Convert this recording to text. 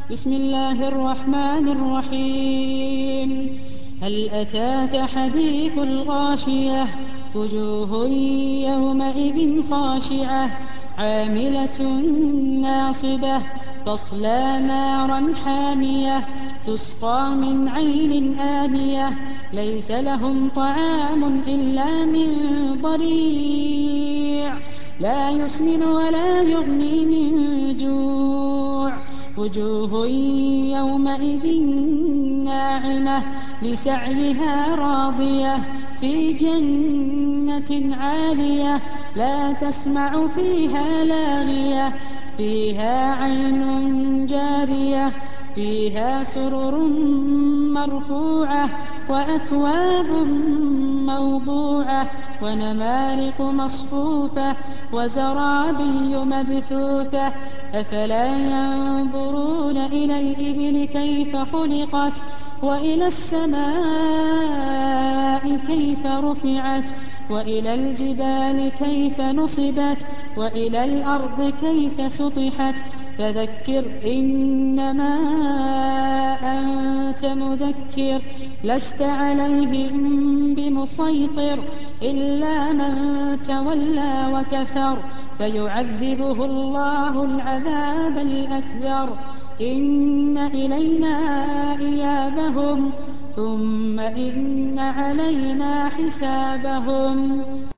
بسم الله الرحمن الرحيم. هل أتاك حديث الغاشية؟ وجوه يومئذ خاشعة عاملة ناصبة تصلى نارا حامية تسقى من عين آنية ليس لهم طعام إلا من ضريع لا يسمن ولا يغني من جوع وجوه يومئذ ناعمة لسعيها راضية في جنة عالية لا تسمع فيها لاغية فيها عين جارية فيها سرر مرفوعة وأكواب موضوعة ونمارق مصفوفة وزرابي مبثوثة أفلا ينظرون إلى الإبل كيف خلقت وإلى السماء كيف رفعت وإلى الجبال كيف نصبت وإلى الأرض كيف سطحت فذكر إنما أنت مذكر لست عليهم بمسيطر إلا من تولى وكفر فيعذبه الله العذاب الأكبر إن إلينا إيابهم ثم إن علينا حسابهم.